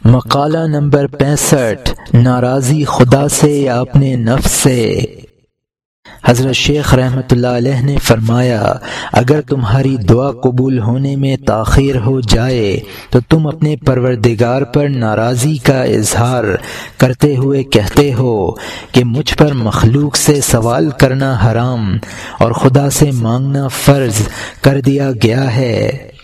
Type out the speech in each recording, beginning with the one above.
مقالہ نمبر 65 ناراضی خدا سے یا اپنے نفس سے۔ حضرت شیخ رحمۃ اللہ علیہ نے فرمایا، اگر تمہاری دعا قبول ہونے میں تاخیر ہو جائے تو تم اپنے پروردگار پر ناراضی کا اظہار کرتے ہوئے کہتے ہو کہ مجھ پر مخلوق سے سوال کرنا حرام اور خدا سے مانگنا فرض کر دیا گیا ہے،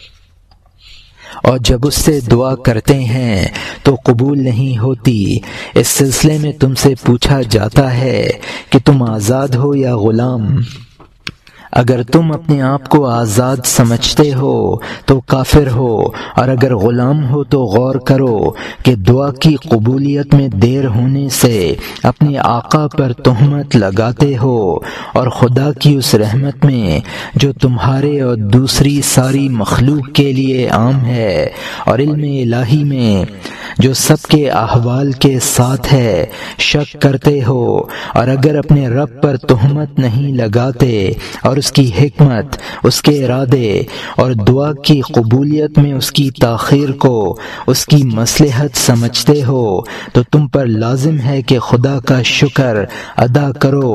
اور جب اس سے دعا کرتے ہیں تو قبول نہیں ہوتی۔ اس سلسلے میں تم سے پوچھا جاتا ہے کہ تم آزاد ہو یا غلام؟ اگر تم اپنے آپ کو آزاد سمجھتے ہو تو کافر ہو، اور اگر غلام ہو تو غور کرو کہ دعا کی قبولیت میں دیر ہونے سے اپنے آقا پر تہمت لگاتے ہو، اور خدا کی اس رحمت میں جو تمہارے اور دوسری ساری مخلوق کے لیے عام ہے، اور علم الہی میں جو سب کے احوال کے ساتھ ہے، شک کرتے ہو، اور اگر اپنے رب پر تہمت نہیں لگاتے اور اس کی حکمت، اس کے ارادے اور دعا کی قبولیت میں اس کی تاخیر کو اس کی مصلحت سمجھتے ہو، تو تم پر لازم ہے کہ خدا کا شکر ادا کرو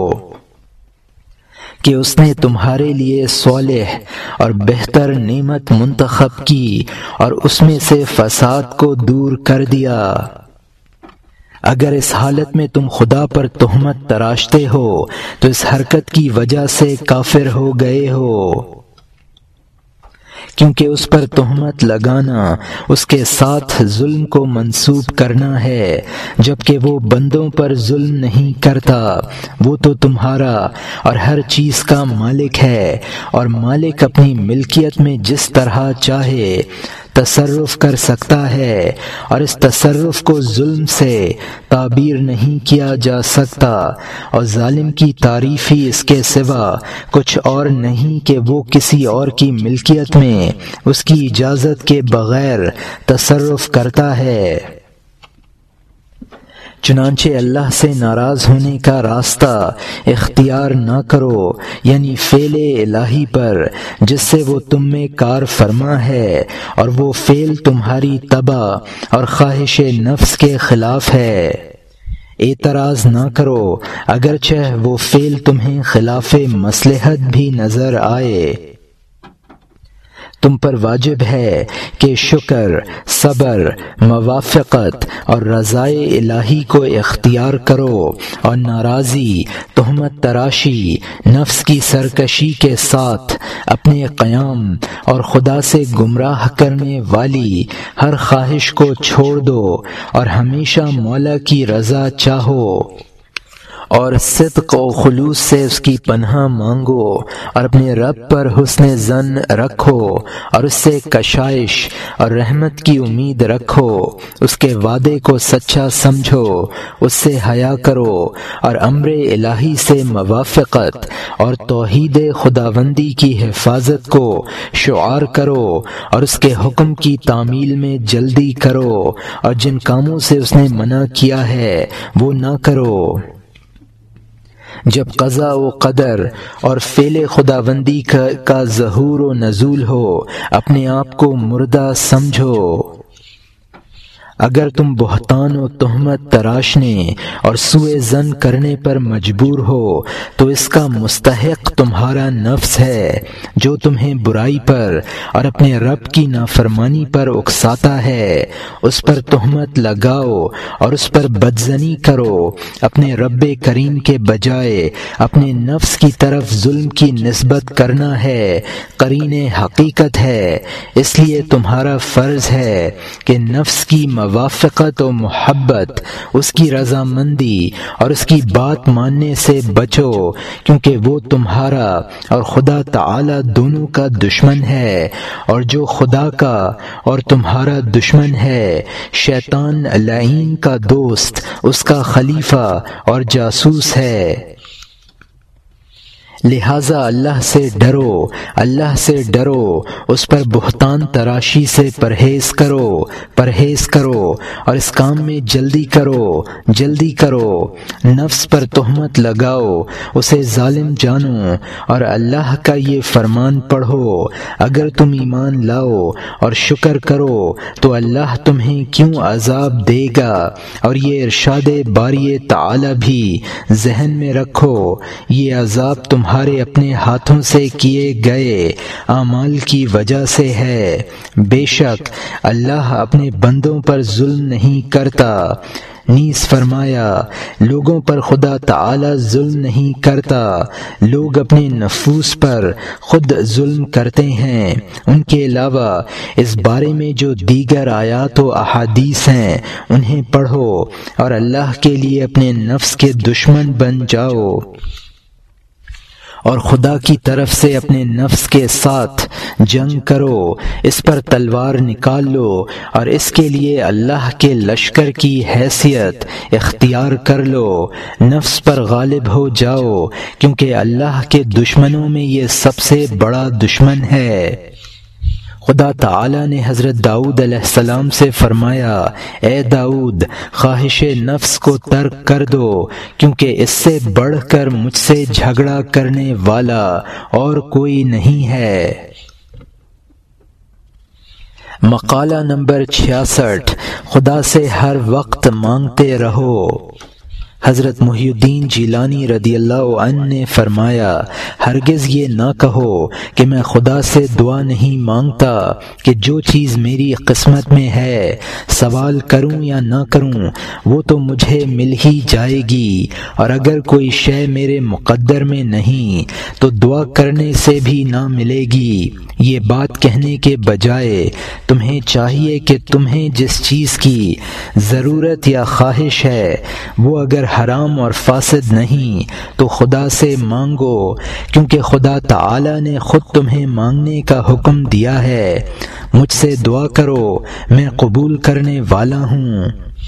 کہ اس نے تمہارے لیے صالح اور بہتر نعمت منتخب کی اور اس میں سے فساد کو دور کر دیا۔ اگر اس حالت میں تم خدا پر تہمت تراشتے ہو تو اس حرکت کی وجہ سے کافر ہو گئے ہو، کیونکہ اس پر تہمت لگانا اس کے ساتھ ظلم کو منسوب کرنا ہے، جبکہ وہ بندوں پر ظلم نہیں کرتا۔ وہ تو تمہارا اور ہر چیز کا مالک ہے، اور مالک اپنی ملکیت میں جس طرح چاہے تصرف کر سکتا ہے، اور اس تصرف کو ظلم سے تعبیر نہیں کیا جا سکتا، اور ظالم کی تعریف ہی اس کے سوا کچھ اور نہیں کہ وہ کسی اور کی ملکیت میں اس کی اجازت کے بغیر تصرف کرتا ہے۔ چنانچہ اللہ سے ناراض ہونے کا راستہ اختیار نہ کرو، یعنی فعل الہی پر جس سے وہ تم میں کار فرما ہے، اور وہ فعل تمہاری طبع اور خواہش نفس کے خلاف ہے۔ اعتراض نہ کرو اگرچہ وہ فعل تمہیں خلاف مصلحت بھی نظر آئے۔ تم پر واجب ہے کہ شکر، صبر، موافقت اور رضائے الہی کو اختیار کرو، اور ناراضی، تہمت تراشی، نفس کی سرکشی کے ساتھ اپنے قیام اور خدا سے گمراہ کرنے والی ہر خواہش کو چھوڑ دو، اور ہمیشہ مولا کی رضا چاہو، اور صدق و خلوص سے اس کی پناہ مانگو، اور اپنے رب پر حسن ظن رکھو، اور اس سے کشائش اور رحمت کی امید رکھو، اس کے وعدے کو سچا سمجھو، اس سے حیا کرو، اور امر الہی سے موافقت اور توحید خداوندی کی حفاظت کو شعار کرو، اور اس کے حکم کی تعمیل میں جلدی کرو، اور جن کاموں سے اس نے منع کیا ہے وہ نہ کرو۔ جب قضاء و قدر اور فعل خداوندی کا ظہور و نزول ہو، اپنے آپ کو مردہ سمجھو۔ اگر تم بہتان و تہمت تراشنے اور سوء ظن کرنے پر مجبور ہو تو اس کا مستحق تمہارا نفس ہے، جو تمہیں برائی پر اور اپنے رب کی نافرمانی پر اکساتا ہے۔ اس پر تہمت لگاؤ اور اس پر بدظنی کرو، اپنے رب کریم کے بجائے اپنے نفس کی طرف ظلم کی نسبت کرنا ہے قرین حقیقت ہے۔ اس لیے تمہارا فرض ہے کہ نفس کی موافقت و محبت، اس کی رضامندی اور اس کی بات ماننے سے بچو، کیونکہ وہ تمہارا اور خدا تعالی دونوں کا دشمن ہے، اور جو خدا کا اور تمہارا دشمن ہے، شیطان لعین کا دوست، اس کا خلیفہ اور جاسوس ہے۔ لہٰذا اللہ سے ڈرو، اللہ سے ڈرو، اس پر بہتان تراشی سے پرہیز کرو اور اس کام میں جلدی کرو، نفس پر تہمت لگاؤ، اسے ظالم جانو اور اللہ کا یہ فرمان پڑھو، اگر تم ایمان لاؤ اور شکر کرو تو اللہ تمہیں کیوں عذاب دے گا۔ اور یہ ارشاد باری تعالی بھی ذہن میں رکھو، یہ عذاب تمہارے اپنے ہاتھوں سے کیے گئے اعمال کی وجہ سے ہے، بے شک اللہ اپنے بندوں پر ظلم نہیں کرتا۔ نیز فرمایا لوگوں پر خدا تعالی ظلم نہیں کرتا، لوگ اپنے نفوس پر خود ظلم کرتے ہیں۔ ان کے علاوہ اس بارے میں جو دیگر آیات و احادیث ہیں انہیں پڑھو اور اللہ کے لیے اپنے نفس کے دشمن بن جاؤ اور خدا کی طرف سے اپنے نفس کے ساتھ جنگ کرو، اس پر تلوار نکال لو اور اس کے لیے اللہ کے لشکر کی حیثیت اختیار کر لو، نفس پر غالب ہو جاؤ، کیونکہ اللہ کے دشمنوں میں یہ سب سے بڑا دشمن ہے۔ خدا تعالی نے حضرت داؤد علیہ السلام سے فرمایا، اے داؤد خواہش نفس کو ترک کر دو، کیونکہ اس سے بڑھ کر مجھ سے جھگڑا کرنے والا اور کوئی نہیں ہے۔ مقالہ نمبر 66، خدا سے ہر وقت مانگتے رہو۔ حضرت محی الدین جیلانی رضی اللہ عنہ نے فرمایا، ہرگز یہ نہ کہو کہ میں خدا سے دعا نہیں مانگتا، کہ جو چیز میری قسمت میں ہے سوال کروں یا نہ کروں وہ تو مجھے مل ہی جائے گی، اور اگر کوئی شے میرے مقدر میں نہیں تو دعا کرنے سے بھی نہ ملے گی۔ یہ بات کہنے کے بجائے تمہیں چاہیے کہ تمہیں جس چیز کی ضرورت یا خواہش ہے وہ اگر حرام اور فاسد نہیں تو خدا سے مانگو، کیونکہ خدا تعالی نے خود تمہیں مانگنے کا حکم دیا ہے، مجھ سے دعا کرو میں قبول کرنے والا ہوں۔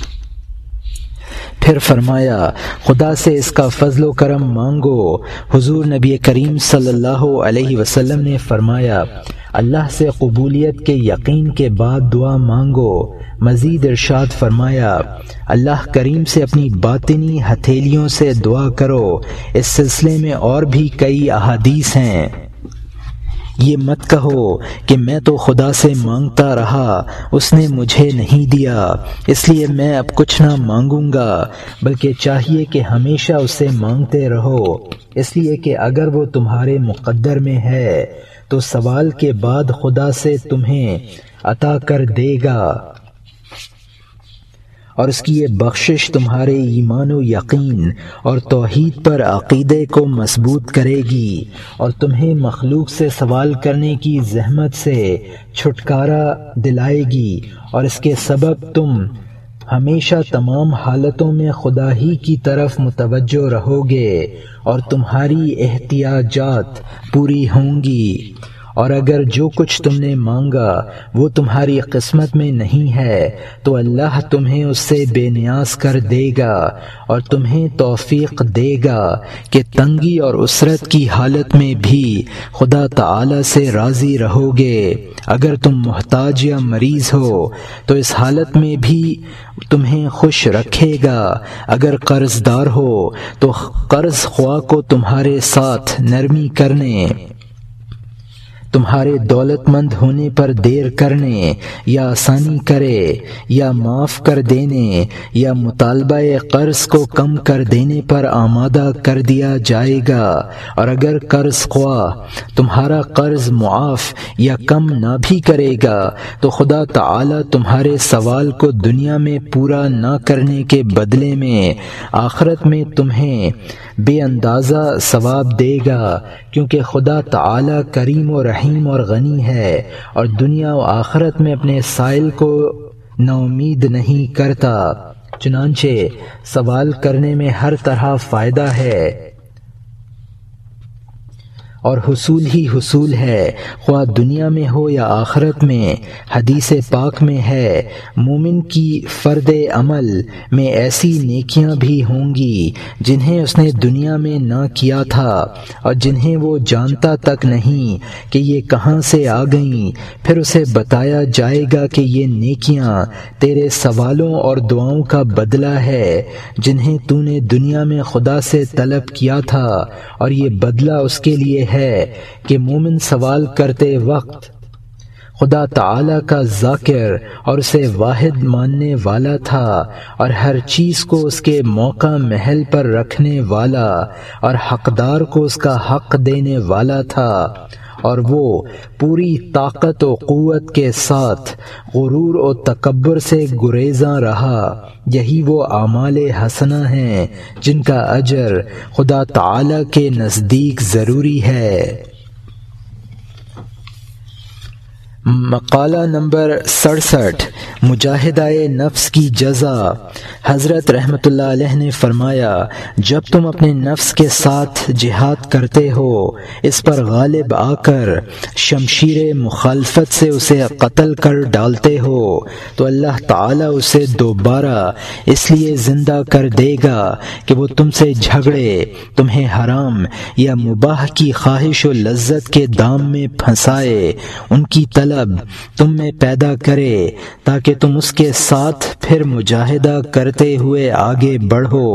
پھر فرمایا خدا سے اس کا فضل و کرم مانگو۔ حضور نبی کریم صلی اللہ علیہ وسلم نے فرمایا، اللہ سے قبولیت کے یقین کے بعد دعا مانگو۔ مزید ارشاد فرمایا، اللہ کریم سے اپنی باطنی ہتھیلیوں سے دعا کرو۔ اس سلسلے میں اور بھی کئی احادیث ہیں۔ یہ مت کہو کہ میں تو خدا سے مانگتا رہا، اس نے مجھے نہیں دیا اس لیے میں اب کچھ نہ مانگوں گا، بلکہ چاہیے کہ ہمیشہ اس سے مانگتے رہو، اس لیے کہ اگر وہ تمہارے مقدر میں ہے تو سوال کے بعد خدا سے تمہیں عطا کر دے گا، اور اس کی یہ بخشش تمہارے ایمان و یقین اور توحید پر عقیدے کو مضبوط کرے گی، اور تمہیں مخلوق سے سوال کرنے کی زحمت سے چھٹکارا دلائے گی، اور اس کے سبب تم ہمیشہ تمام حالتوں میں خدا ہی کی طرف متوجہ رہو گے اور تمہاری احتیاجات پوری ہوں گی۔ اور اگر جو کچھ تم نے مانگا وہ تمہاری قسمت میں نہیں ہے تو اللہ تمہیں اس سے بے نیاز کر دے گا اور تمہیں توفیق دے گا کہ تنگی اور اسرت کی حالت میں بھی خدا تعالی سے راضی رہو گے۔ اگر تم محتاج یا مریض ہو تو اس حالت میں بھی تمہیں خوش رکھے گا، اگر قرض دار ہو تو قرض خواہ کو تمہارے ساتھ نرمی کرنے، تمہارے دولت مند ہونے پر دیر کرنے یا آسانی کرے یا معاف کر دینے یا مطالبہ قرض کو کم کر دینے پر آمادہ کر دیا جائے گا، اور اگر قرض خواہ تمہارا قرض معاف یا کم نہ بھی کرے گا تو خدا تعالی تمہارے سوال کو دنیا میں پورا نہ کرنے کے بدلے میں آخرت میں تمہیں بے اندازہ ثواب دے گا، کیونکہ خدا تعالی کریم و رحیم اور غنی ہے اور دنیا و آخرت میں اپنے سائل کو نا امید نہیں کرتا۔ چنانچہ سوال کرنے میں ہر طرح فائدہ ہے اور حصول ہی حصول ہے، خواہ دنیا میں ہو یا آخرت میں۔ حدیث پاک میں ہے، مومن کی فرد عمل میں ایسی نیکیاں بھی ہوں گی جنہیں اس نے دنیا میں نہ کیا تھا اور جنہیں وہ جانتا تک نہیں کہ یہ کہاں سے آ گئیں۔ پھر اسے بتایا جائے گا کہ یہ نیکیاں تیرے سوالوں اور دعاؤں کا بدلہ ہے جنہیں تو نے دنیا میں خدا سے طلب کیا تھا، اور یہ بدلہ اس کے لیے ہے کہ مومن سوال کرتے وقت خدا تعالی کا ذاکر اور اسے واحد ماننے والا تھا، اور ہر چیز کو اس کے موقع محل پر رکھنے والا اور حقدار کو اس کا حق دینے والا تھا، اور وہ پوری طاقت و قوت کے ساتھ غرور و تکبر سے گریزاں رہا۔ یہی وہ اعمال حسنہ ہیں جن کا اجر خدا تعالی کے نزدیک ضروری ہے۔ مقالہ نمبر 67، مجاہدہ نفس کی جزا۔ حضرت رحمۃ اللہ علیہ نے فرمایا، جب تم اپنے نفس کے ساتھ جہاد کرتے ہو، اس پر غالب آ کر شمشیر مخالفت سے اسے قتل کر ڈالتے ہو، تو اللہ تعالیٰ اسے دوبارہ اس لیے زندہ کر دے گا کہ وہ تم سے جھگڑے، تمہیں حرام یا مباح کی خواہش و لذت کے دام میں پھنسائے، ان کی طلب تم میں پیدا کرے تاکہ تم اس کے ساتھ پھر مجاہدہ کرتے ہوئے آگے بڑھو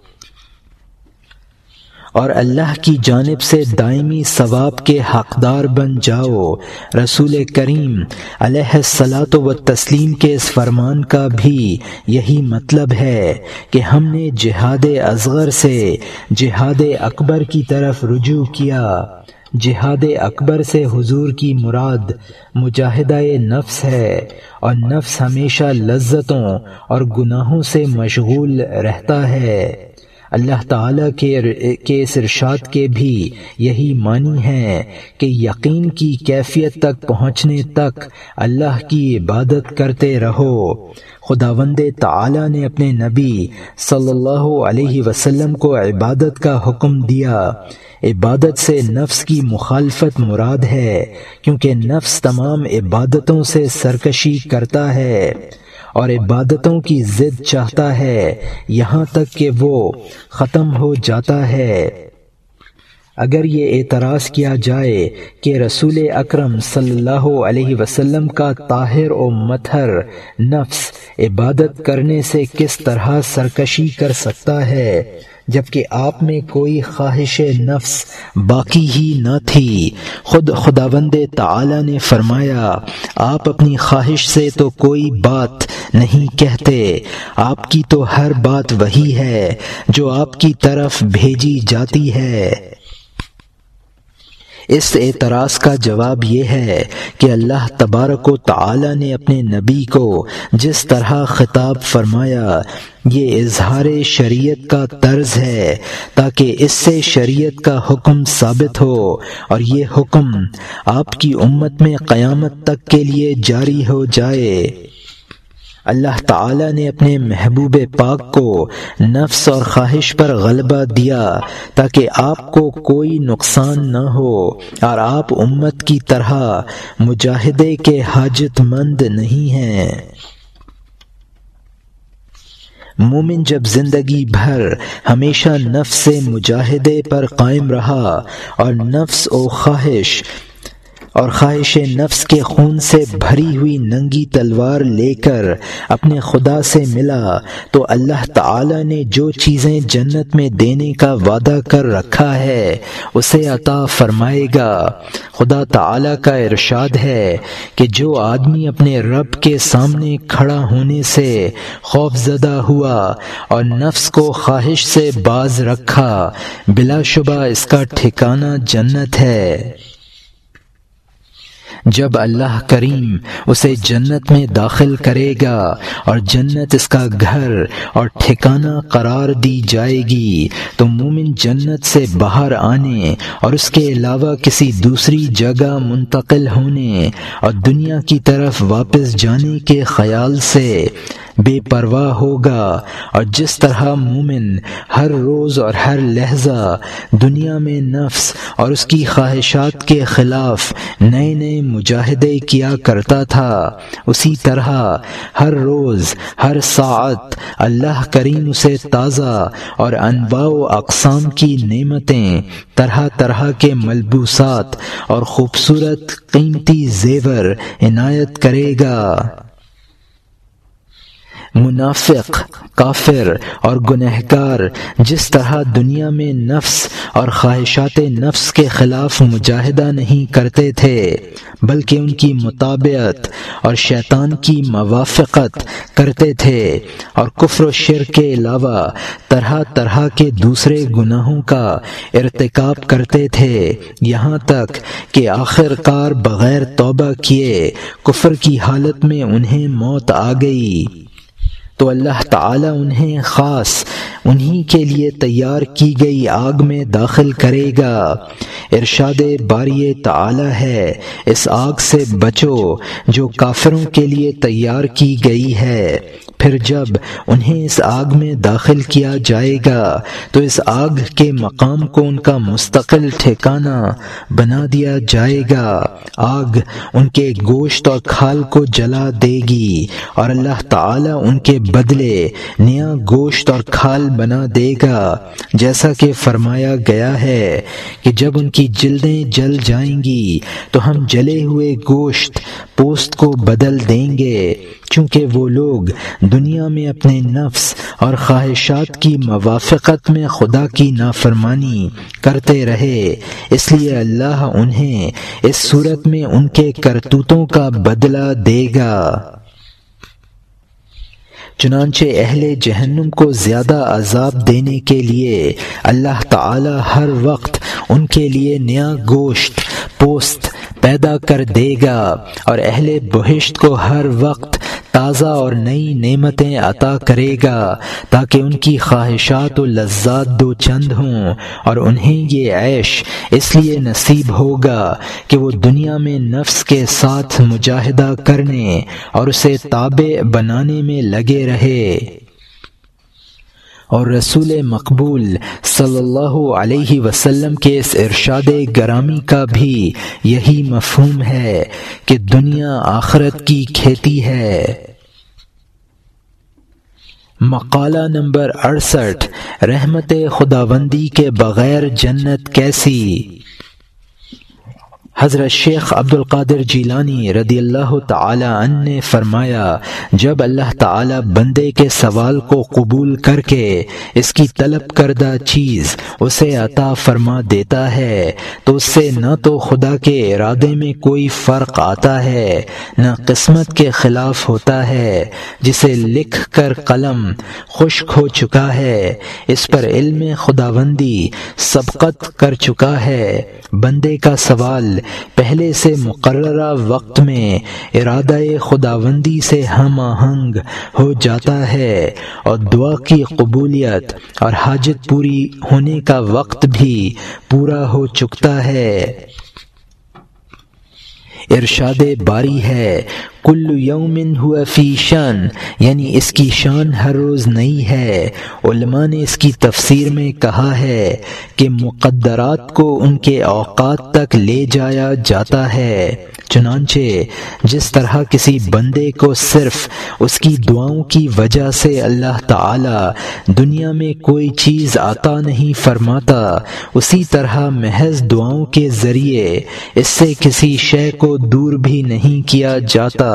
اور اللہ کی جانب سے دائمی ثواب کے حقدار بن جاؤ۔ رسول کریم علیہ الصلاۃ والتسلیم کے اس فرمان کا بھی یہی مطلب ہے کہ ہم نے جہاد اصغر سے جہاد اکبر کی طرف رجوع کیا۔ جہاد اکبر سے حضور کی مراد مجاہدہ نفس ہے، اور نفس ہمیشہ لذتوں اور گناہوں سے مشغول رہتا ہے۔ اللہ تعالیٰ کے اس ارشاد کے بھی یہی معنی ہے کہ یقین کی کیفیت تک پہنچنے تک اللہ کی عبادت کرتے رہو۔ خداوند تعالیٰ نے اپنے نبی صلی اللہ علیہ وسلم کو عبادت کا حکم دیا۔ عبادت سے نفس کی مخالفت مراد ہے، کیونکہ نفس تمام عبادتوں سے سرکشی کرتا ہے اور عبادتوں کی ضد چاہتا ہے، یہاں تک کہ وہ ختم ہو جاتا ہے۔ اگر یہ اعتراض کیا جائے کہ رسول اکرم صلی اللہ علیہ وسلم کا طاہر و مطہر نفس عبادت کرنے سے کس طرح سرکشی کر سکتا ہے، جبکہ آپ میں کوئی خواہش نفس باقی ہی نہ تھی؟ خود خداوند تعالی نے فرمایا، آپ اپنی خواہش سے تو کوئی بات نہیں کہتے، آپ کی تو ہر بات وہی ہے جو آپ کی طرف بھیجی جاتی ہے۔ اس اعتراض کا جواب یہ ہے کہ اللہ تبارک و تعالی نے اپنے نبی کو جس طرح خطاب فرمایا، یہ اظہار شریعت کا طرز ہے تاکہ اس سے شریعت کا حکم ثابت ہو، اور یہ حکم آپ کی امت میں قیامت تک کے لیے جاری ہو جائے۔ اللہ تعالیٰ نے اپنے محبوب پاک کو نفس اور خواہش پر غلبہ دیا تاکہ آپ کو کوئی نقصان نہ ہو، اور آپ امت کی طرح مجاہدے کے حاجت مند نہیں ہیں۔ مومن جب زندگی بھر ہمیشہ نفس سے مجاہدے پر قائم رہا اور نفس و خواہش نفس کے خون سے بھری ہوئی ننگی تلوار لے کر اپنے خدا سے ملا، تو اللہ تعالی نے جو چیزیں جنت میں دینے کا وعدہ کر رکھا ہے اسے عطا فرمائے گا۔ خدا تعالی کا ارشاد ہے کہ جو آدمی اپنے رب کے سامنے کھڑا ہونے سے خوف زدہ ہوا اور نفس کو خواہش سے باز رکھا، بلا شبہ اس کا ٹھکانہ جنت ہے۔ جب اللہ کریم اسے جنت میں داخل کرے گا اور جنت اس کا گھر اور ٹھکانہ قرار دی جائے گی، تو مومن جنت سے باہر آنے اور اس کے علاوہ کسی دوسری جگہ منتقل ہونے اور دنیا کی طرف واپس جانے کے خیال سے بے پرواہ ہوگا، اور جس طرح مومن ہر روز اور ہر لحظہ دنیا میں نفس اور اس کی خواہشات کے خلاف نئے نئے مجاہدے کیا کرتا تھا، اسی طرح ہر روز ہر ساعت اللہ کریم اسے تازہ اور انواع و اقسام کی نعمتیں، طرح طرح کے ملبوسات اور خوبصورت قیمتی زیور عنایت کرے گا۔ منافق، کافر اور گنہگار جس طرح دنیا میں نفس اور خواہشات نفس کے خلاف مجاہدہ نہیں کرتے تھے بلکہ ان کی مطابقت اور شیطان کی موافقت کرتے تھے، اور کفر و شرک کے علاوہ طرح طرح کے دوسرے گناہوں کا ارتکاب کرتے تھے، یہاں تک کہ آخر کار بغیر توبہ کیے کفر کی حالت میں انہیں موت آ گئی، تو اللہ تعالی انہیں خاص انہی کے لیے تیار کی گئی آگ میں داخل کرے گا۔ ارشاد باری تعالی ہے، اس آگ سے بچو جو کافروں کے لیے تیار کی گئی ہے، پھر جب انہیں اس آگ میں داخل کیا جائے گا تو اس آگ کے مقام کو ان کا مستقل ٹھکانہ بنا دیا جائے گا، آگ ان کے گوشت اور کھال کو جلا دے گی اور اللہ تعالی ان کے بدلے نیا گوشت اور کھال بنا دے گا، جیسا کہ فرمایا گیا ہے کہ جب ان کی جلدیں جل جائیں گی تو ہم جلے ہوئے گوشت پوست کو بدل دیں گے، چونکہ وہ لوگ دنیا میں اپنے نفس اور خواہشات کی موافقت میں خدا کی نافرمانی کرتے رہے، اس لیے اللہ انہیں اس صورت میں ان کے کرتوتوں کا بدلہ دے گا۔ چنانچہ اہل جہنم کو زیادہ عذاب دینے کے لیے اللہ تعالی ہر وقت ان کے لیے نیا گوشت پوست پیدا کر دے گا، اور اہل بہشت کو ہر وقت تازہ اور نئی نعمتیں عطا کرے گا تاکہ ان کی خواہشات و لذات دو چند ہوں، اور انہیں یہ عیش اس لیے نصیب ہوگا کہ وہ دنیا میں نفس کے ساتھ مجاہدہ کرنے اور اسے تابع بنانے میں لگے رہے۔ اور رسول مقبول صلی اللہ علیہ وسلم کے اس ارشاد گرامی کا بھی یہی مفہوم ہے کہ دنیا آخرت کی کھیتی ہے۔ مقالہ نمبر 68، رحمت خداوندی کے بغیر جنت کیسی؟ حضرت شیخ عبد القادر جیلانی رضی اللہ تعالی عنہ نے فرمایا، جب اللہ تعالی بندے کے سوال کو قبول کر کے اس کی طلب کردہ چیز اسے عطا فرما دیتا ہے تو اس سے نہ تو خدا کے ارادے میں کوئی فرق آتا ہے نہ قسمت کے خلاف ہوتا ہے، جسے لکھ کر قلم خشک ہو چکا ہے اس پر علم خداوندی سبقت کر چکا ہے۔ بندے کا سوال پہلے سے مقررہ وقت میں ارادہ خداوندی سے ہم آہنگ ہو جاتا ہے، اور دعا کی قبولیت اور حاجت پوری ہونے کا وقت بھی پورا ہو چکتا ہے۔ ارشاد باری ہے، کل یوم ہوا فی شان، یعنی اس کی شان ہر روز نئی ہے۔ علماء نے اس کی تفسیر میں کہا ہے کہ مقدرات کو ان کے اوقات تک لے جایا جاتا ہے، چنانچہ جس طرح کسی بندے کو صرف اس کی دعاؤں کی وجہ سے اللہ تعالی دنیا میں کوئی چیز عطا نہیں فرماتا، اسی طرح محض دعاؤں کے ذریعے اس سے کسی شے کو دور بھی نہیں کیا جاتا۔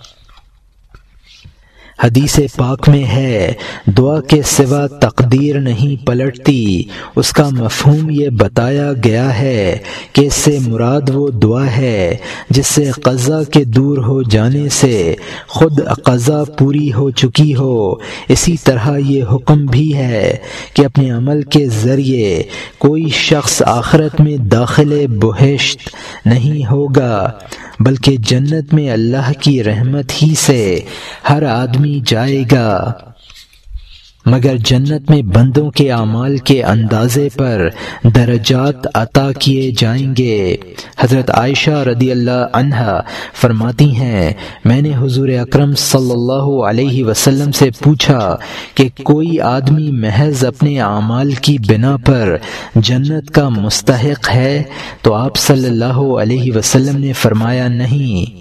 حدیث پاک میں ہے، دعا کے سوا تقدیر نہیں پلٹتی۔ اس کا مفہوم یہ بتایا گیا ہے کہ اس سے مراد وہ دعا ہے جس سے قضا کے دور ہو جانے سے خود قضا پوری ہو چکی ہو۔ اسی طرح یہ حکم بھی ہے کہ اپنے عمل کے ذریعے کوئی شخص آخرت میں داخل بہشت نہیں ہوگا، بلکہ جنت میں اللہ کی رحمت ہی سے ہر آدمی جائے گا۔ مگر جنت میں بندوں کے اعمال کے اندازے پر درجات عطا کیے جائیں گے۔ حضرت عائشہ رضی اللہ عنہا فرماتی ہیں، میں نے حضور اکرم صلی اللہ علیہ وسلم سے پوچھا کہ کوئی آدمی محض اپنے اعمال کی بنا پر جنت کا مستحق ہے؟ تو آپ صلی اللہ علیہ وسلم نے فرمایا، نہیں،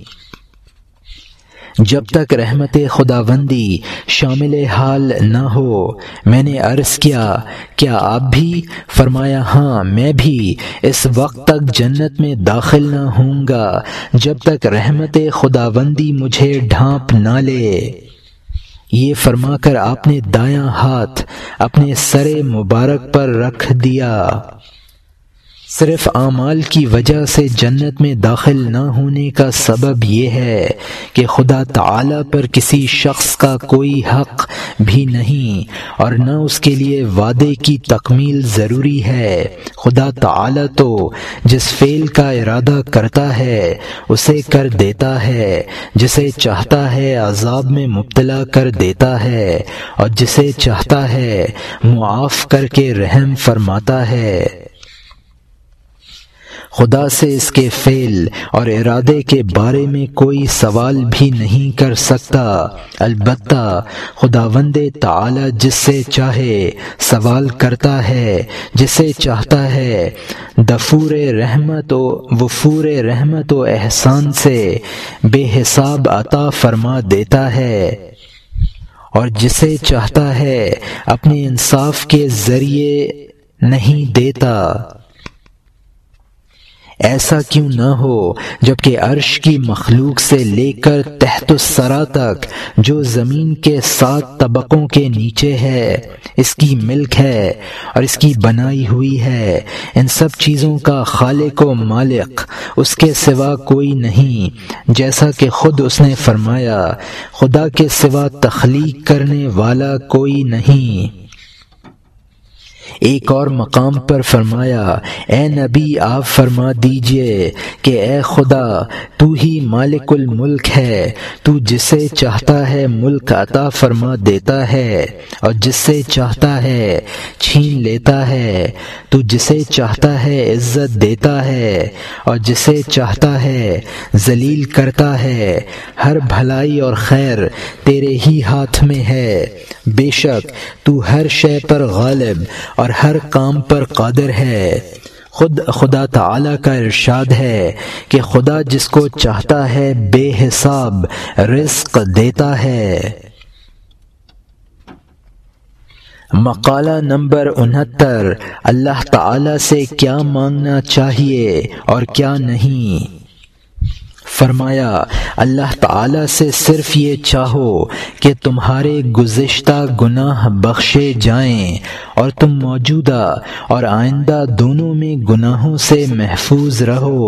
جب تک رحمت خداوندی شامل حال نہ ہو۔ میں نے عرض کیا، کیا آپ بھی؟ فرمایا، ہاں، میں بھی اس وقت تک جنت میں داخل نہ ہوں گا جب تک رحمت خداوندی مجھے ڈھانپ نہ لے۔ یہ فرما کر آپ نے دایاں ہاتھ اپنے سر مبارک پر رکھ دیا۔ صرف اعمال کی وجہ سے جنت میں داخل نہ ہونے کا سبب یہ ہے کہ خدا تعالی پر کسی شخص کا کوئی حق بھی نہیں اور نہ اس کے لیے وعدے کی تکمیل ضروری ہے۔ خدا تعالی تو جس فعل کا ارادہ کرتا ہے اسے کر دیتا ہے، جسے چاہتا ہے عذاب میں مبتلا کر دیتا ہے اور جسے چاہتا ہے معاف کر کے رحم فرماتا ہے۔ خدا سے اس کے فعل اور ارادے کے بارے میں کوئی سوال بھی نہیں کر سکتا، البتہ خداوند تعالی جس سے چاہے سوال کرتا ہے، جسے چاہتا ہے دفور رحمت و وفور رحمت و احسان سے بے حساب عطا فرما دیتا ہے، اور جسے چاہتا ہے اپنے انصاف کے ذریعے نہیں دیتا۔ ایسا کیوں نہ ہو جبکہ عرش کی مخلوق سے لے کر تحت الثری تک جو زمین کے 7 طبقوں کے نیچے ہے اس کی ملک ہے اور اس کی بنائی ہوئی ہے۔ ان سب چیزوں کا خالق و مالک اس کے سوا کوئی نہیں، جیسا کہ خود اس نے فرمایا، خدا کے سوا تخلیق کرنے والا کوئی نہیں۔ ایک اور مقام پر فرمایا، اے نبی آپ فرما دیجئے کہ اے خدا تو ہی مالک الملک ہے، تو جسے چاہتا ہے ملک عطا فرما دیتا ہے اور جس سے چاہتا ہے چھین لیتا ہے، تو جسے چاہتا ہے عزت دیتا ہے اور جسے چاہتا ہے ذلیل کرتا ہے۔ ہر بھلائی اور خیر تیرے ہی ہاتھ میں ہے، بے شک تو ہر شے پر غالب اور ہر کام پر قادر ہے۔ خود خدا تعالی کا ارشاد ہے کہ خدا جس کو چاہتا ہے بے حساب رزق دیتا ہے۔ مقالہ نمبر 69، اللہ تعالی سے کیا مانگنا چاہیے اور کیا نہیں۔ فرمایا، اللہ تعالی سے صرف یہ چاہو کہ تمہارے گزشتہ گناہ بخشے جائیں اور تم موجودہ اور آئندہ دونوں میں گناہوں سے محفوظ رہو۔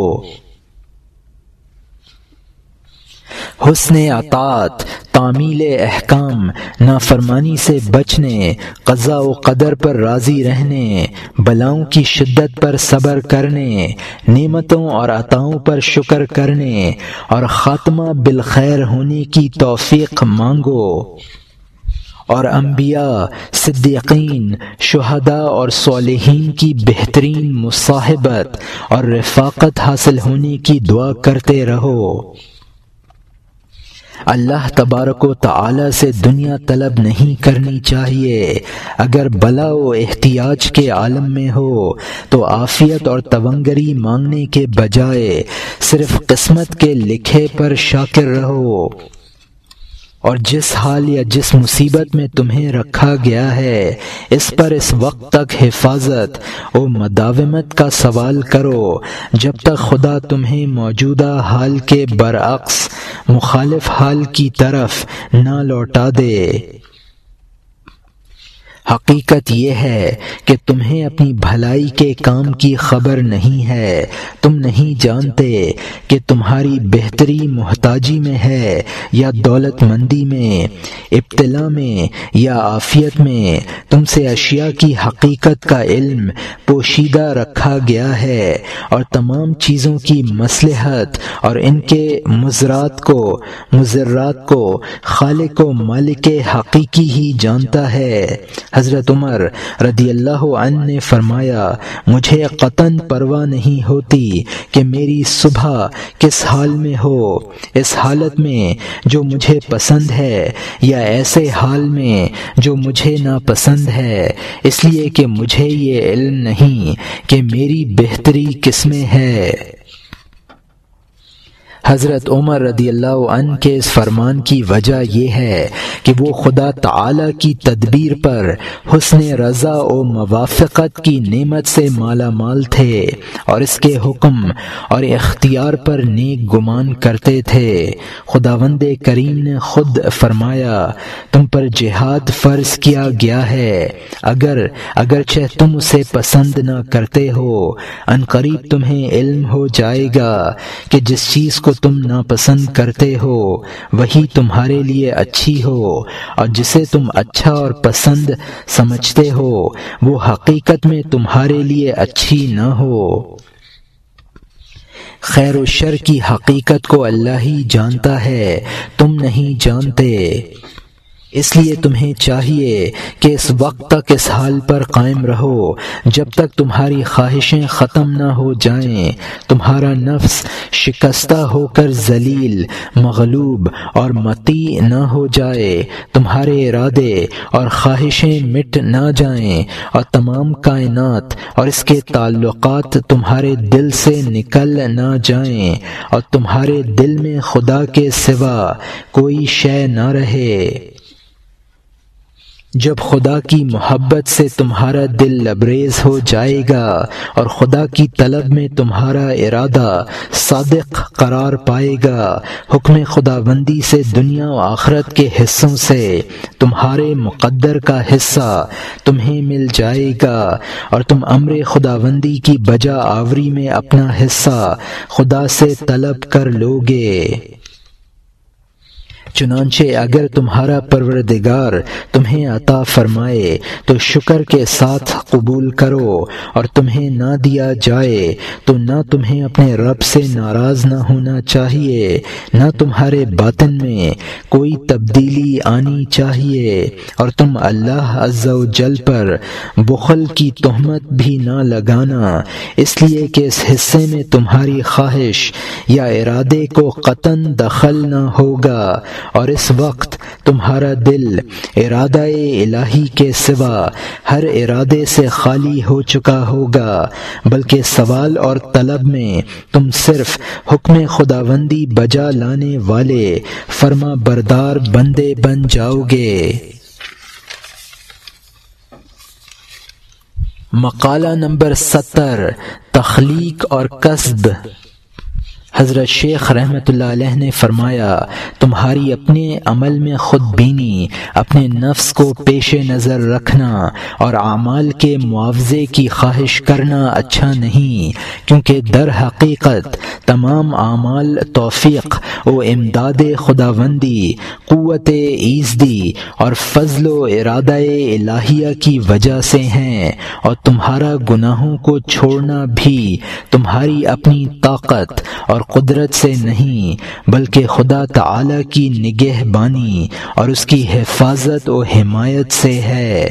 حسن اطاعت، تعمیل احکام، نافرمانی سے بچنے، قضاء و قدر پر راضی رہنے، بلاؤں کی شدت پر صبر کرنے، نعمتوں اور عطاؤں پر شکر کرنے اور خاتمہ بالخیر ہونے کی توفیق مانگو، اور انبیاء، صدیقین، شہداء اور صالحین کی بہترین مصاحبت اور رفاقت حاصل ہونے کی دعا کرتے رہو۔ اللہ تبارک و تعالی سے دنیا طلب نہیں کرنی چاہیے۔ اگر بلا و احتیاج کے عالم میں ہو تو عافیت اور تونگری مانگنے کے بجائے صرف قسمت کے لکھے پر شاکر رہو، اور جس حال یا جس مصیبت میں تمہیں رکھا گیا ہے اس پر اس وقت تک حفاظت و مداومت کا سوال کرو جب تک خدا تمہیں موجودہ حال کے برعکس مخالف حال کی طرف نہ لوٹا دے۔ حقیقت یہ ہے کہ تمہیں اپنی بھلائی کے کام کی خبر نہیں ہے۔ تم نہیں جانتے کہ تمہاری بہتری محتاجی میں ہے یا دولت مندی میں، ابتلا میں یا عافیت میں۔ تم سے اشیاء کی حقیقت کا علم پوشیدہ رکھا گیا ہے، اور تمام چیزوں کی مصلحت اور ان کے مضرات کو خالق و مالک حقیقی ہی جانتا ہے۔ حضرت عمر رضی اللہ عنہ نے فرمایا، مجھے قطعاً پرواہ نہیں ہوتی کہ میری صبح کس حال میں ہو، اس حالت میں جو مجھے پسند ہے یا ایسے حال میں جو مجھے ناپسند ہے، اس لیے کہ مجھے یہ علم نہیں کہ میری بہتری کس میں ہے۔ حضرت عمر رضی اللہ عنہ کے اس فرمان کی وجہ یہ ہے کہ وہ خدا تعالی کی تدبیر پر حسن رضا و موافقت کی نعمت سے مالا مال تھے، اور اس کے حکم اور اختیار پر نیک گمان کرتے تھے۔ خداوند کریم نے خود فرمایا، تم پر جہاد فرض کیا گیا ہے، اگرچہ تم اسے پسند نہ کرتے ہو۔ عنقریب تمہیں علم ہو جائے گا کہ جس چیز کو تم ناپسند کرتے ہو وہی تمہارے لیے اچھی ہو، اور جسے تم اچھا اور پسند سمجھتے ہو وہ حقیقت میں تمہارے لیے اچھی نہ ہو۔ خیر و شر کی حقیقت کو اللہ ہی جانتا ہے، تم نہیں جانتے۔ اس لیے تمہیں چاہیے کہ اس وقت تک اس حال پر قائم رہو جب تک تمہاری خواہشیں ختم نہ ہو جائیں، تمہارا نفس شکستہ ہو کر ذلیل، مغلوب اور مطیع نہ ہو جائے، تمہارے ارادے اور خواہشیں مٹ نہ جائیں، اور تمام کائنات اور اس کے تعلقات تمہارے دل سے نکل نہ جائیں، اور تمہارے دل میں خدا کے سوا کوئی شے نہ رہے۔ جب خدا کی محبت سے تمہارا دل لبریز ہو جائے گا اور خدا کی طلب میں تمہارا ارادہ صادق قرار پائے گا، حکم خداوندی سے دنیا و آخرت کے حصوں سے تمہارے مقدر کا حصہ تمہیں مل جائے گا، اور تم امر خداوندی کی بجا آوری میں اپنا حصہ خدا سے طلب کر لوگے۔ چنانچہ اگر تمہارا پروردگار تمہیں عطا فرمائے تو شکر کے ساتھ قبول کرو، اور تمہیں نہ دیا جائے تو نہ تمہیں اپنے رب سے ناراض نہ ہونا چاہیے، نہ تمہارے باطن میں کوئی تبدیلی آنی چاہیے، اور تم اللہ عز و جل پر بخل کی تہمت بھی نہ لگانا، اس لیے کہ اس حصے میں تمہاری خواہش یا ارادے کو قطعاً دخل نہ ہوگا، اور اس وقت تمہارا دل ارادہ الہی کے سوا ہر ارادے سے خالی ہو چکا ہوگا، بلکہ سوال اور طلب میں تم صرف حکم خداوندی بجا لانے والے فرما بردار بندے بن جاؤ گے۔ مقالہ نمبر 70، تخلیق اور کسب۔ حضرت شیخ رحمۃ اللہ علیہ نے فرمایا، تمہاری اپنے عمل میں خود بینی، اپنے نفس کو پیش نظر رکھنا اور اعمال کے معاوضے کی خواہش کرنا اچھا نہیں، کیونکہ در حقیقت تمام اعمال توفیق و امداد خداوندی، قوت ایزدی اور فضل و ارادہ الہیہ کی وجہ سے ہیں، اور تمہارا گناہوں کو چھوڑنا بھی تمہاری اپنی طاقت اور قدرت سے نہیں، بلکہ خدا تعالی کی نگہبانی اور اس کی حفاظت و حمایت سے ہے۔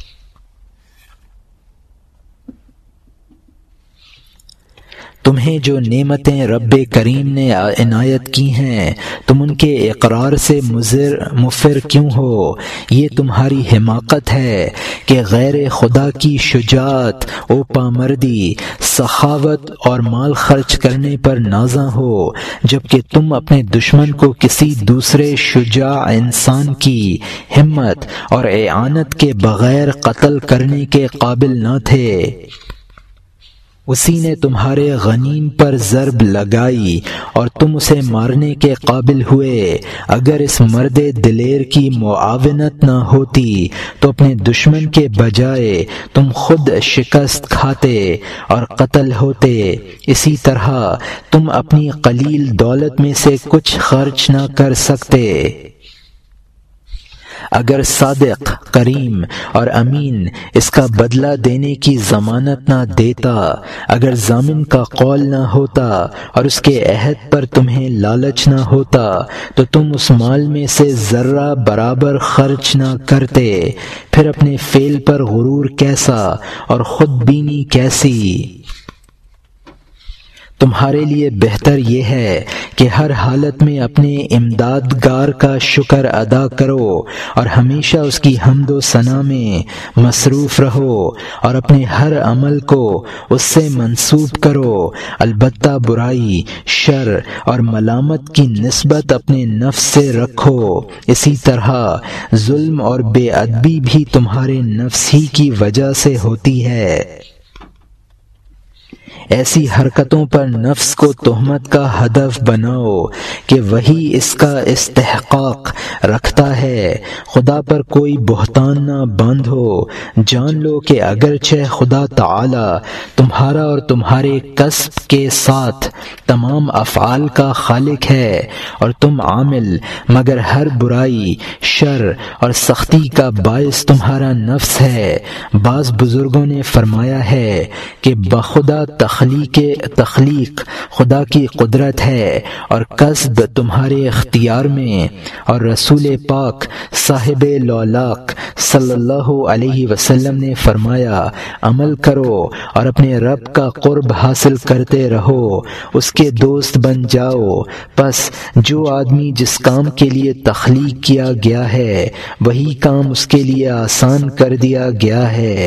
تمہیں جو نعمتیں رب کریم نے عنایت کی ہیں تم ان کے اقرار سے مفر کیوں ہو؟ یہ تمہاری حماقت ہے کہ غیر خدا کی شجاعت و پامردی، سخاوت اور مال خرچ کرنے پر نازاں ہو، جبکہ تم اپنے دشمن کو کسی دوسرے شجاع انسان کی ہمت اور اعانت کے بغیر قتل کرنے کے قابل نہ تھے۔ اسی نے تمہارے غنیم پر ضرب لگائی اور تم اسے مارنے کے قابل ہوئے۔ اگر اس مرد دلیر کی معاونت نہ ہوتی تو اپنے دشمن کے بجائے تم خود شکست کھاتے اور قتل ہوتے۔ اسی طرح تم اپنی قلیل دولت میں سے کچھ خرچ نہ کر سکتے۔ اگر صادق، کریم اور امین اس کا بدلہ دینے کی ضمانت نہ دیتا، اگر ضامن کا قول نہ ہوتا اور اس کے عہد پر تمہیں لالچ نہ ہوتا تو تم اس مال میں سے ذرہ برابر خرچ نہ کرتے۔ پھر اپنے فعل پر غرور کیسا اور خود بینی کیسی؟ تمہارے لیے بہتر یہ ہے کہ ہر حالت میں اپنے امدادگار کا شکر ادا کرو اور ہمیشہ اس کی حمد و ثنا میں مصروف رہو اور اپنے ہر عمل کو اس سے منسوب کرو، البتہ برائی، شر اور ملامت کی نسبت اپنے نفس سے رکھو۔ اسی طرح ظلم اور بے ادبی بھی تمہارے نفس ہی کی وجہ سے ہوتی ہے۔ ایسی حرکتوں پر نفس کو تہمت کا ہدف بناؤ کہ وہی اس کا استحقاق رکھتا ہے۔ خدا پر کوئی بہتان نہ باندھو۔ جان لو کہ اگرچہ خدا تعالی تمہارا اور تمہارے کسب کے ساتھ تمام افعال کا خالق ہے اور تم عامل، مگر ہر برائی، شر اور سختی کا باعث تمہارا نفس ہے۔ بعض بزرگوں نے فرمایا ہے کہ بخدا تخلیق خدا کی قدرت ہے اور کسب تمہارے اختیار میں، اور رسول پاک صاحب لولاق صلی اللہ علیہ وسلم نے فرمایا، عمل کرو اور اپنے رب کا قرب حاصل کرتے رہو، اس کے دوست بن جاؤ۔ پس جو آدمی جس کام کے لیے تخلیق کیا گیا ہے وہی کام اس کے لیے آسان کر دیا گیا ہے۔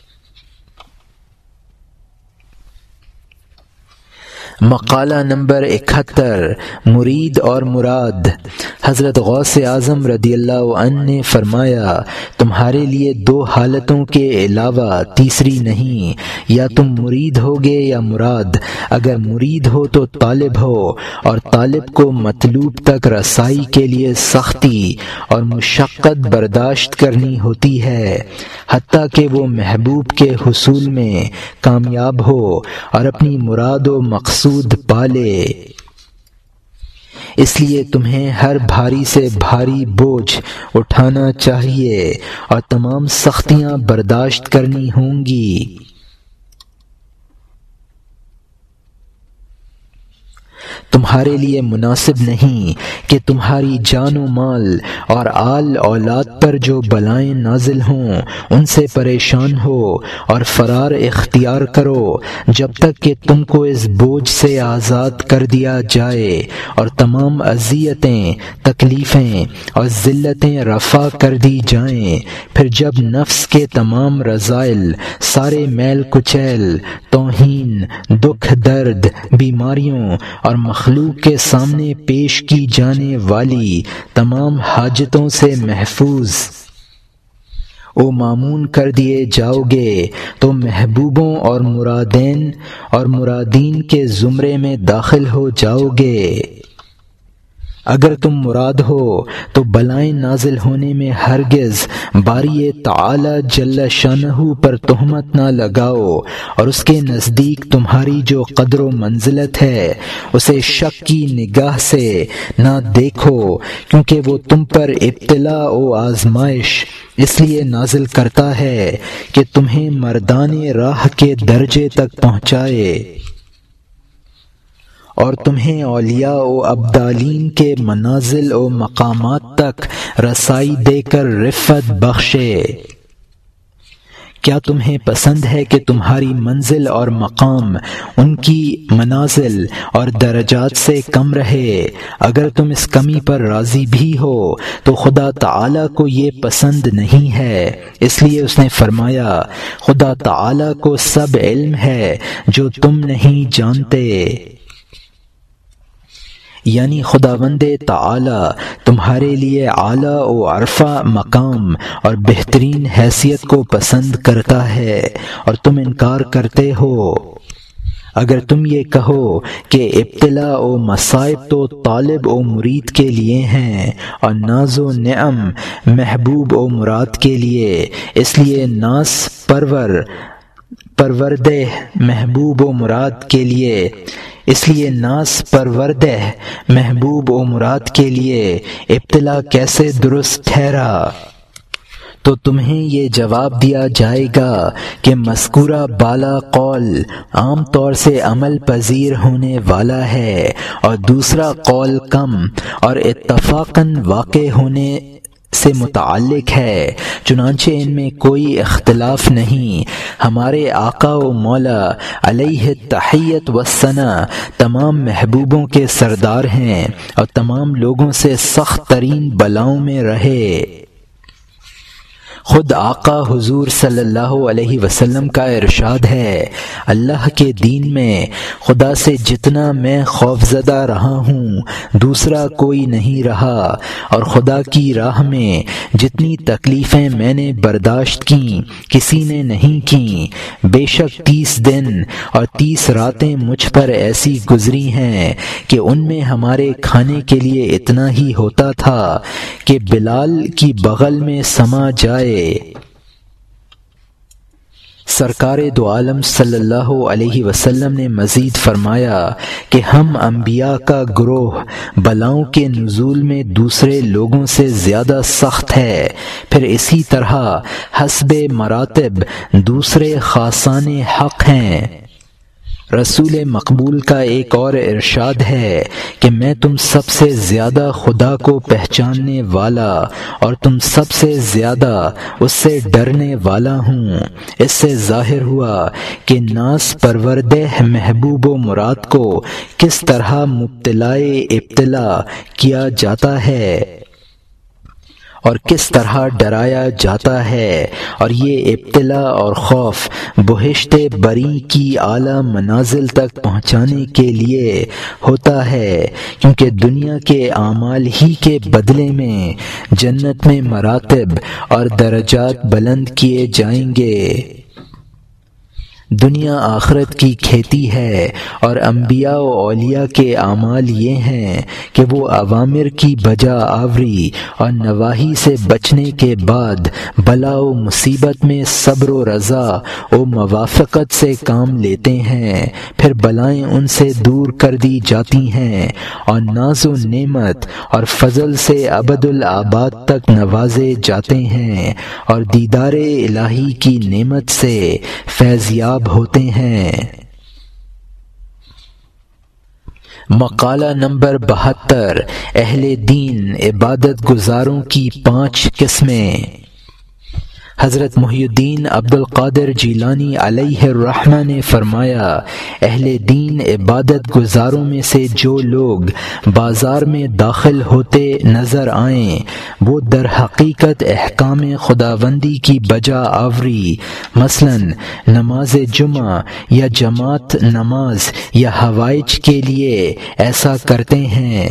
مقالہ نمبر 71 مرید اور مراد۔ حضرت غوث اعظم رضی اللہ عنہ نے فرمایا، تمہارے لیے دو حالتوں کے علاوہ تیسری نہیں، یا تم مرید ہوگے یا مراد۔ اگر مرید ہو تو طالب ہو، اور طالب کو مطلوب تک رسائی کے لیے سختی اور مشقت برداشت کرنی ہوتی ہے، حتیٰ کہ وہ محبوب کے حصول میں کامیاب ہو اور اپنی مراد و مقصود پالے۔ اس لیے تمہیں ہر بھاری سے بھاری بوجھ اٹھانا چاہیے اور تمام سختیاں برداشت کرنی ہوں گی۔ تمہارے لیے مناسب نہیں کہ تمہاری جان و مال اور آل اولاد پر جو بلائیں نازل ہوں ان سے پریشان ہو اور فرار اختیار کرو جب تک کہ تم کو اس بوجھ سے آزاد کر دیا جائے اور تمام اذیتیں، تکلیفیں اور ذلتیں رفع کر دی جائیں۔ پھر جب نفس کے تمام رذائل، سارے میل کچیل، توہین، دکھ، درد، بیماریوں اور مخلوق کے سامنے پیش کی جانے والی تمام حاجتوں سے محفوظ و مامون کر دیے جاؤ گے تو محبوبوں اور مرادین کے زمرے میں داخل ہو جاؤ گے۔ اگر تم مراد ہو تو بلائیں نازل ہونے میں ہرگز باری تعالی جل شانہ پر تہمت نہ لگاؤ اور اس کے نزدیک تمہاری جو قدر و منزلت ہے اسے شک کی نگاہ سے نہ دیکھو، کیونکہ وہ تم پر ابتلاء و آزمائش اس لیے نازل کرتا ہے کہ تمہیں مردان راہ کے درجے تک پہنچائے اور تمہیں اولیاء و ابدالین کے منازل و مقامات تک رسائی دے کر رفعت بخشے۔ کیا تمہیں پسند ہے کہ تمہاری منزل اور مقام ان کی منازل اور درجات سے کم رہے؟ اگر تم اس کمی پر راضی بھی ہو تو خدا تعالی کو یہ پسند نہیں ہے، اس لیے اس نے فرمایا، خدا تعالی کو سب علم ہے جو تم نہیں جانتے۔ یعنی خداوند تعالی تمہارے لیے اعلیٰ و عرفہ مقام اور بہترین حیثیت کو پسند کرتا ہے اور تم انکار کرتے ہو۔ اگر تم یہ کہو کہ ابتلا و مصائب تو طالب و مرید کے لیے ہیں اور ناز و نعم محبوب و مراد کے لیے، اس لیے ناز پروردہ محبوب و مراد کے لیے، اس لیے ناز پروردہ محبوب و مراد کے لیے ابتلا کیسے درست ٹھہرا؟ تو تمہیں یہ جواب دیا جائے گا کہ مذکورہ بالا قول عام طور سے عمل پذیر ہونے والا ہے، اور دوسرا قول کم اور اتفاقاً واقع ہونے سے متعلق ہے، چنانچہ ان میں کوئی اختلاف نہیں۔ ہمارے آقا و مولا علیہ التحیت والثناء تمام محبوبوں کے سردار ہیں اور تمام لوگوں سے سخت ترین بلاؤں میں رہے۔ خود آقا حضور صلی اللہ علیہ وسلم کا ارشاد ہے، اللہ کے دین میں خدا سے جتنا میں خوفزدہ رہا ہوں دوسرا کوئی نہیں رہا، اور خدا کی راہ میں جتنی تکلیفیں میں نے برداشت کیں کسی نے نہیں کیں۔ بے شک 30 دن اور 30 راتیں مجھ پر ایسی گزری ہیں کہ ان میں ہمارے کھانے کے لیے اتنا ہی ہوتا تھا کہ بلال کی بغل میں سما جائے۔ سرکار دو عالم صلی اللہ علیہ وسلم نے مزید فرمایا کہ ہم انبیاء کا گروہ بلاؤں کے نزول میں دوسرے لوگوں سے زیادہ سخت ہے، پھر اسی طرح حسب مراتب دوسرے خاصان حق ہیں۔ رسول مقبول کا ایک اور ارشاد ہے کہ میں تم سب سے زیادہ خدا کو پہچاننے والا اور تم سب سے زیادہ اس سے ڈرنے والا ہوں۔ اس سے ظاہر ہوا کہ ناز پروردہ محبوب و مراد کو کس طرح مبتلائے ابتلا کیا جاتا ہے اور کس طرح ڈرایا جاتا ہے، اور یہ ابتلا اور خوف بہشت بری کی اعلیٰ منازل تک پہنچانے کے لیے ہوتا ہے، کیونکہ دنیا کے اعمال ہی کے بدلے میں جنت میں مراتب اور درجات بلند کیے جائیں گے۔ دنیا آخرت کی کھیتی ہے، اور انبیاء و اولیاء کے اعمال یہ ہیں کہ وہ اوامر کی بجا آوری اور نواہی سے بچنے کے بعد بلا و مصیبت میں صبر و رضا و موافقت سے کام لیتے ہیں، پھر بلائیں ان سے دور کر دی جاتی ہیں اور ناز و نعمت اور فضل سے ابد الآباد تک نوازے جاتے ہیں، اور دیدار الہی کی نعمت سے فیضیاب ہوتے ہیں۔ مقالہ نمبر 72، اہل دین عبادت گزاروں کی 5 قسمیں۔ حضرت محی الدین عبد القادر جیلانی علیہ الرحمہ نے فرمایا، اہل دین عبادت گزاروں میں سے جو لوگ بازار میں داخل ہوتے نظر آئیں وہ در حقیقت احکام خداوندی کی بجا آوری، مثلا نماز جمعہ یا جماعت نماز یا حوائج کے لیے ایسا کرتے ہیں۔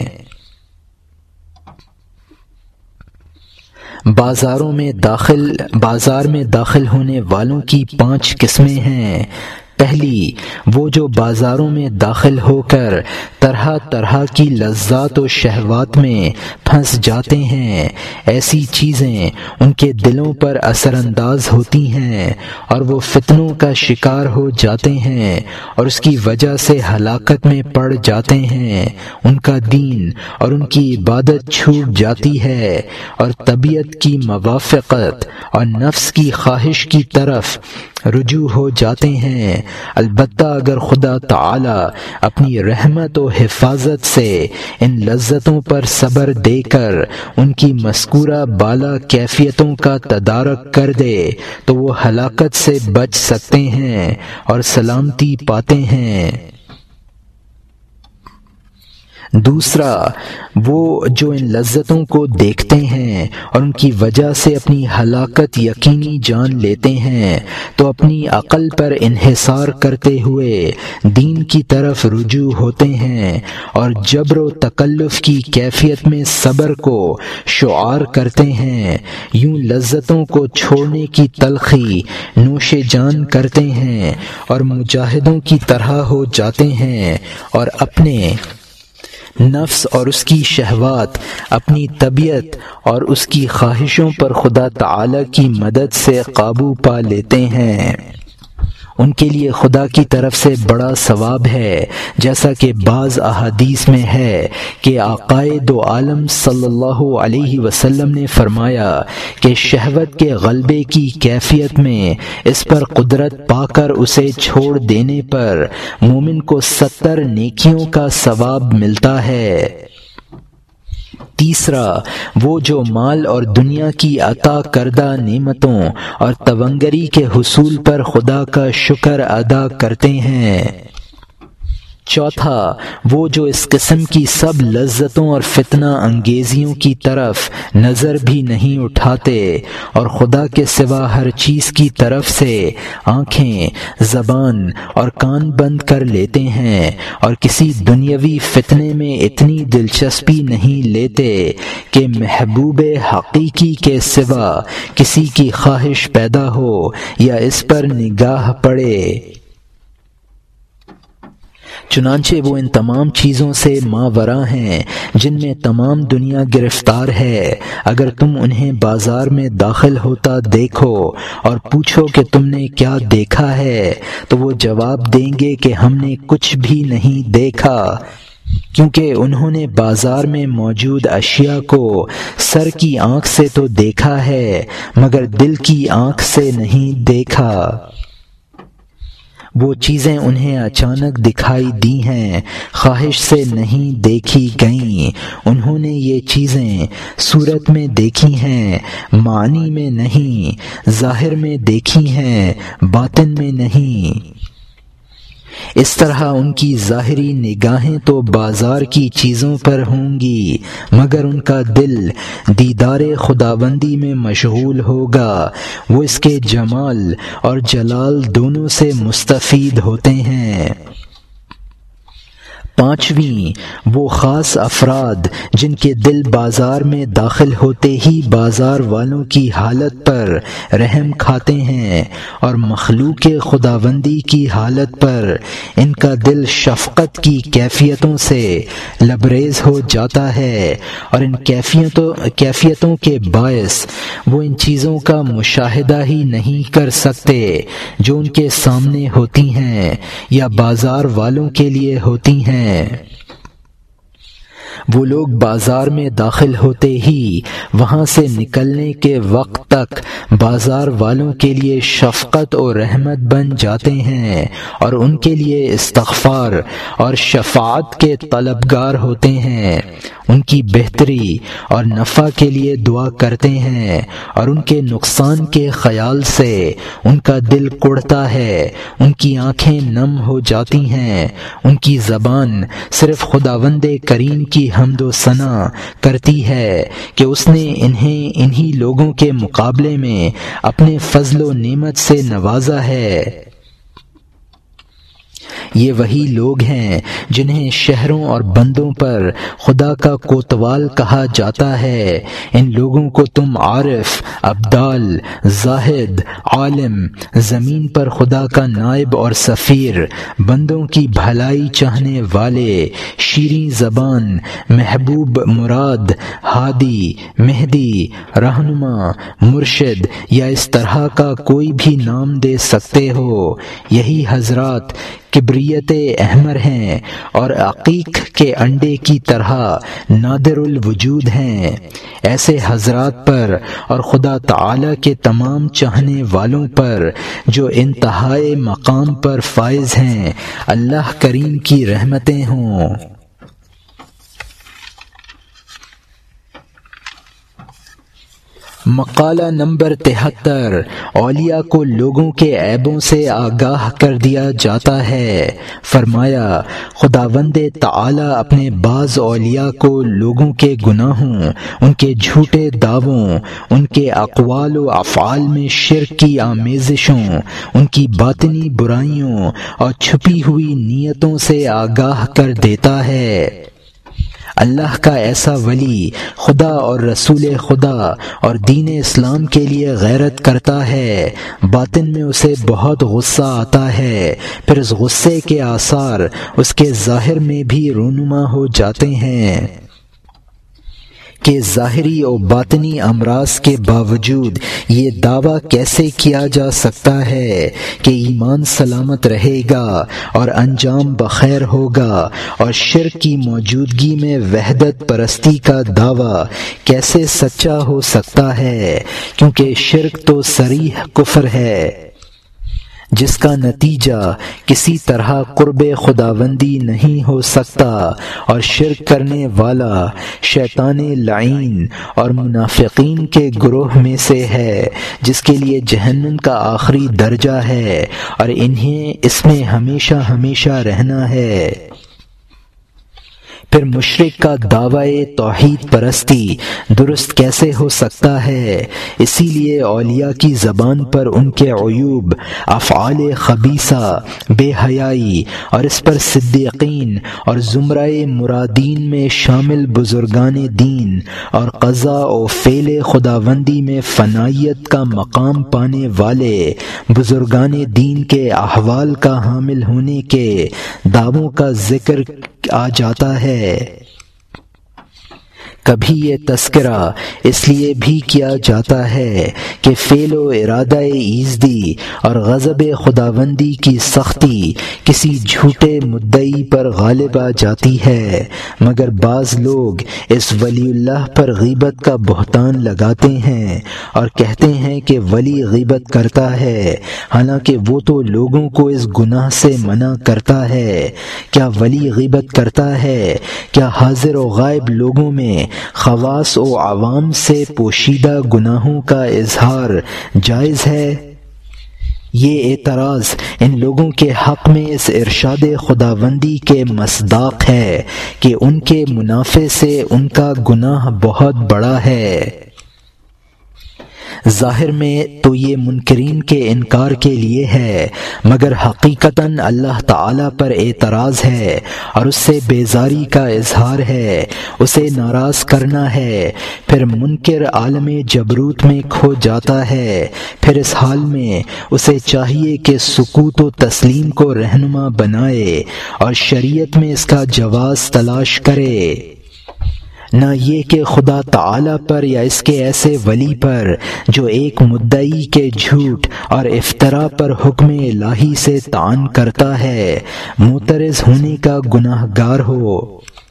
بازار میں داخل ہونے والوں کی 5 قسمیں ہیں۔ پہلی، وہ جو بازاروں میں داخل ہو کر طرح طرح کی لذات و شہوات میں پھنس جاتے ہیں، ایسی چیزیں ان کے دلوں پر اثر انداز ہوتی ہیں اور وہ فتنوں کا شکار ہو جاتے ہیں اور اس کی وجہ سے ہلاکت میں پڑ جاتے ہیں، ان کا دین اور ان کی عبادت چھوٹ جاتی ہے اور طبیعت کی موافقت اور نفس کی خواہش کی طرف رجوع ہو جاتے ہیں۔ البتہ اگر خدا تعالی اپنی رحمت و حفاظت سے ان لذتوں پر صبر دے کر ان کی مذکورہ بالا کیفیتوں کا تدارک کر دے تو وہ ہلاکت سے بچ سکتے ہیں اور سلامتی پاتے ہیں۔ دوسرا، وہ جو ان لذتوں کو دیکھتے ہیں اور ان کی وجہ سے اپنی ہلاکت یقینی جان لیتے ہیں تو اپنی عقل پر انحصار کرتے ہوئے دین کی طرف رجوع ہوتے ہیں اور جبر و تکلف کی کیفیت میں صبر کو شعار کرتے ہیں، یوں لذتوں کو چھوڑنے کی تلخی نوش جان کرتے ہیں اور مجاہدوں کی طرح ہو جاتے ہیں اور اپنے نفس اور اس کی شہوات، اپنی طبیعت اور اس کی خواہشوں پر خدا تعالی کی مدد سے قابو پا لیتے ہیں۔ ان کے لیے خدا کی طرف سے بڑا ثواب ہے، جیسا کہ بعض احادیث میں ہے کہ آقائے دو عالم صلی اللہ علیہ وسلم نے فرمایا کہ شہوت کے غلبے کی کیفیت میں اس پر قدرت پا کر اسے چھوڑ دینے پر مومن کو 70 نیکیوں کا ثواب ملتا ہے۔ تیسرا، وہ جو مال اور دنیا کی عطا کردہ نعمتوں اور تونگری کے حصول پر خدا کا شکر ادا کرتے ہیں۔ چوتھا، وہ جو اس قسم کی سب لذتوں اور فتنہ انگیزیوں کی طرف نظر بھی نہیں اٹھاتے اور خدا کے سوا ہر چیز کی طرف سے آنکھیں، زبان اور کان بند کر لیتے ہیں اور کسی دنیاوی فتنے میں اتنی دلچسپی نہیں لیتے کہ محبوب حقیقی کے سوا کسی کی خواہش پیدا ہو یا اس پر نگاہ پڑے۔ چنانچہ وہ ان تمام چیزوں سے ماورا ہیں جن میں تمام دنیا گرفتار ہے۔ اگر تم انہیں بازار میں داخل ہوتا دیکھو اور پوچھو کہ تم نے کیا دیکھا ہے تو وہ جواب دیں گے کہ ہم نے کچھ بھی نہیں دیکھا، کیونکہ انہوں نے بازار میں موجود اشیاء کو سر کی آنکھ سے تو دیکھا ہے مگر دل کی آنکھ سے نہیں دیکھا۔ وہ چیزیں انہیں اچانک دکھائی دی ہیں، خواہش سے نہیں دیکھی گئیں۔ انہوں نے یہ چیزیں صورت میں دیکھی ہیں، معنی میں نہیں، ظاہر میں دیکھی ہیں، باطن میں نہیں۔ اس طرح ان کی ظاہری نگاہیں تو بازار کی چیزوں پر ہوں گی مگر ان کا دل دیدار خداوندی میں مشغول ہوگا۔ وہ اس کے جمال اور جلال دونوں سے مستفید ہوتے ہیں۔ پانچویں، وہ خاص افراد جن کے دل بازار میں داخل ہوتے ہی بازار والوں کی حالت پر رحم کھاتے ہیں اور مخلوق خداوندی کی حالت پر ان کا دل شفقت کی کیفیتوں سے لبریز ہو جاتا ہے اور ان کیفیتوں کے باعث وہ ان چیزوں کا مشاہدہ ہی نہیں کر سکتے جو ان کے سامنے ہوتی ہیں یا بازار والوں کے لیے ہوتی ہیں۔ وہ لوگ بازار میں داخل ہوتے ہی وہاں سے نکلنے کے وقت تک بازار والوں کے لیے شفقت اور رحمت بن جاتے ہیں اور ان کے لیے استغفار اور شفاعت کے طلبگار ہوتے ہیں، ان کی بہتری اور نفع کے لیے دعا کرتے ہیں اور ان کے نقصان کے خیال سے ان کا دل کڑتا ہے، ان کی آنکھیں نم ہو جاتی ہیں، ان کی زبان صرف خداوند کریم کی حمد و ثنا کرتی ہے کہ اس نے انہی لوگوں کے مقابلے میں اپنے فضل و نعمت سے نوازا ہے۔ یہ وہی لوگ ہیں جنہیں شہروں اور بندوں پر خدا کا کوتوال کہا جاتا ہے۔ ان لوگوں کو تم عارف، ابدال، زاہد، عالم، زمین پر خدا کا نائب اور سفیر، بندوں کی بھلائی چاہنے والے، شیریں زبان، محبوب مراد، ہادی، مہدی، رہنما، مرشد یا اس طرح کا کوئی بھی نام دے سکتے ہو۔ یہی حضرات کبریت احمر ہیں اور عقیق کے انڈے کی طرح نادر الوجود ہیں۔ ایسے حضرات پر اور خدا تعالی کے تمام چاہنے والوں پر جو انتہائی مقام پر فائز ہیں، اللہ کریم کی رحمتیں ہوں۔ مقالہ نمبر 73 اولیاء کو لوگوں کے عیبوں سے آگاہ کر دیا جاتا ہے۔ فرمایا خداوند تعالی اپنے بعض اولیاء کو لوگوں کے گناہوں، ان کے جھوٹے دعووں، ان کے اقوال و افعال میں شرک کی آمیزشوں، ان کی باطنی برائیوں اور چھپی ہوئی نیتوں سے آگاہ کر دیتا ہے۔ اللہ کا ایسا ولی خدا اور رسول خدا اور دین اسلام کے لیے غیرت کرتا ہے، باطن میں اسے بہت غصہ آتا ہے، پھر اس غصے کے آثار اس کے ظاہر میں بھی رونما ہو جاتے ہیں کہ ظاہری و باطنی امراض کے باوجود یہ دعویٰ کیسے کیا جا سکتا ہے کہ ایمان سلامت رہے گا اور انجام بخیر ہوگا، اور شرک کی موجودگی میں وحدت پرستی کا دعویٰ کیسے سچا ہو سکتا ہے، کیونکہ شرک تو صریح کفر ہے جس کا نتیجہ کسی طرح قرب خداوندی نہیں ہو سکتا، اور شرک کرنے والا شیطان لعین اور منافقین کے گروہ میں سے ہے، جس کے لیے جہنم کا آخری درجہ ہے اور انہیں اس میں ہمیشہ ہمیشہ رہنا ہے۔ پھر مشرک کا دعوی توحید پرستی درست کیسے ہو سکتا ہے؟ اسی لیے اولیاء کی زبان پر ان کے عیوب، افعال خبیثہ، بے حیائی، اور اس پر صدیقین اور زمرہ مرادین میں شامل بزرگان دین اور قضاء و فعل خداوندی میں فنائیت کا مقام پانے والے بزرگان دین کے احوال کا حامل ہونے کے دعووں کا ذکر آ جاتا ہے۔ کبھی یہ تذکرہ اس لیے بھی کیا جاتا ہے کہ فعل و ارادہ ایزدی اور غضب خداوندی کی سختی کسی جھوٹے مدعی پر غالب آ جاتی ہے، مگر بعض لوگ اس ولی اللہ پر غیبت کا بہتان لگاتے ہیں اور کہتے ہیں کہ ولی غیبت کرتا ہے، حالانکہ وہ تو لوگوں کو اس گناہ سے منع کرتا ہے۔ کیا ولی غیبت کرتا ہے؟ کیا حاضر و غائب لوگوں میں خواص و عوام سے پوشیدہ گناہوں کا اظہار جائز ہے؟ یہ اعتراض ان لوگوں کے حق میں اس ارشاد خداوندی کے مصداق ہے کہ ان کے منافع سے ان کا گناہ بہت بڑا ہے۔ ظاہر میں تو یہ منکرین کے انکار کے لیے ہے، مگر حقیقتاً اللہ تعالی پر اعتراض ہے اور اس سے بیزاری کا اظہار ہے، اسے ناراض کرنا ہے۔ پھر منکر عالم جبروت میں کھو جاتا ہے، پھر اس حال میں اسے چاہیے کہ سکوت و تسلیم کو رہنما بنائے اور شریعت میں اس کا جواز تلاش کرے، نہ یہ کہ خدا تعالی پر یا اس کے ایسے ولی پر جو ایک مدعی کے جھوٹ اور افتراء پر حکم الہی سے طعن کرتا ہے معترض ہونے کا گناہ گار ہو۔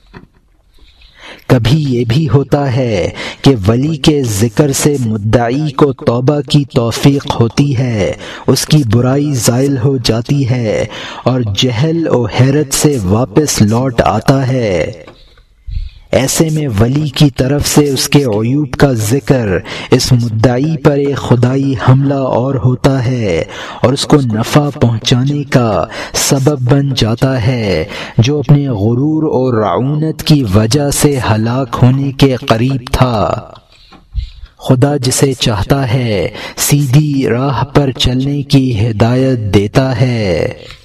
کبھی یہ بھی ہوتا ہے کہ ولی کے ذکر سے مدعی کو توبہ کی توفیق ہوتی ہے، اس کی برائی زائل ہو جاتی ہے اور جہل و حیرت سے واپس لوٹ آتا ہے۔ ایسے میں ولی کی طرف سے اس کے عیوب کا ذکر اس مدعی پر ایک خدائی حملہ اور ہوتا ہے اور اس کو نفع پہنچانے کا سبب بن جاتا ہے، جو اپنے غرور اور رعونت کی وجہ سے ہلاک ہونے کے قریب تھا۔ خدا جسے چاہتا ہے سیدھی راہ پر چلنے کی ہدایت دیتا ہے۔